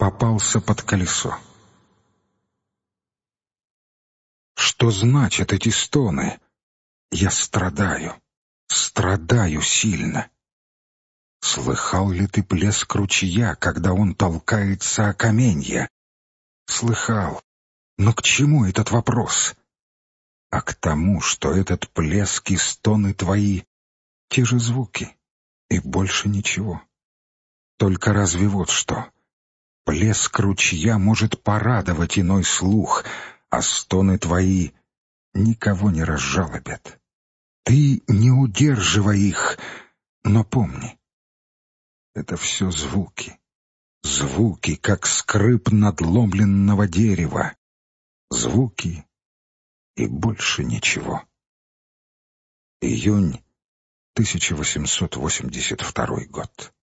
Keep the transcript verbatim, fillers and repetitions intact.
попался под колесо. Что значат эти стоны? Я страдаю, страдаю сильно. Слыхал ли ты плеск ручья, когда он толкается о каменья? Слыхал. Но к чему этот вопрос? А к тому, что этот плеск и стоны твои — те же звуки, и больше ничего. Только разве вот что? Плеск ручья может порадовать иной слух, а стоны твои никого не разжалобят. Ты не удерживай их, но помни, это все звуки. Звуки, как скрип надломленного дерева. Звуки и больше ничего. Июнь тысяча восемьсот восемьдесят второй год.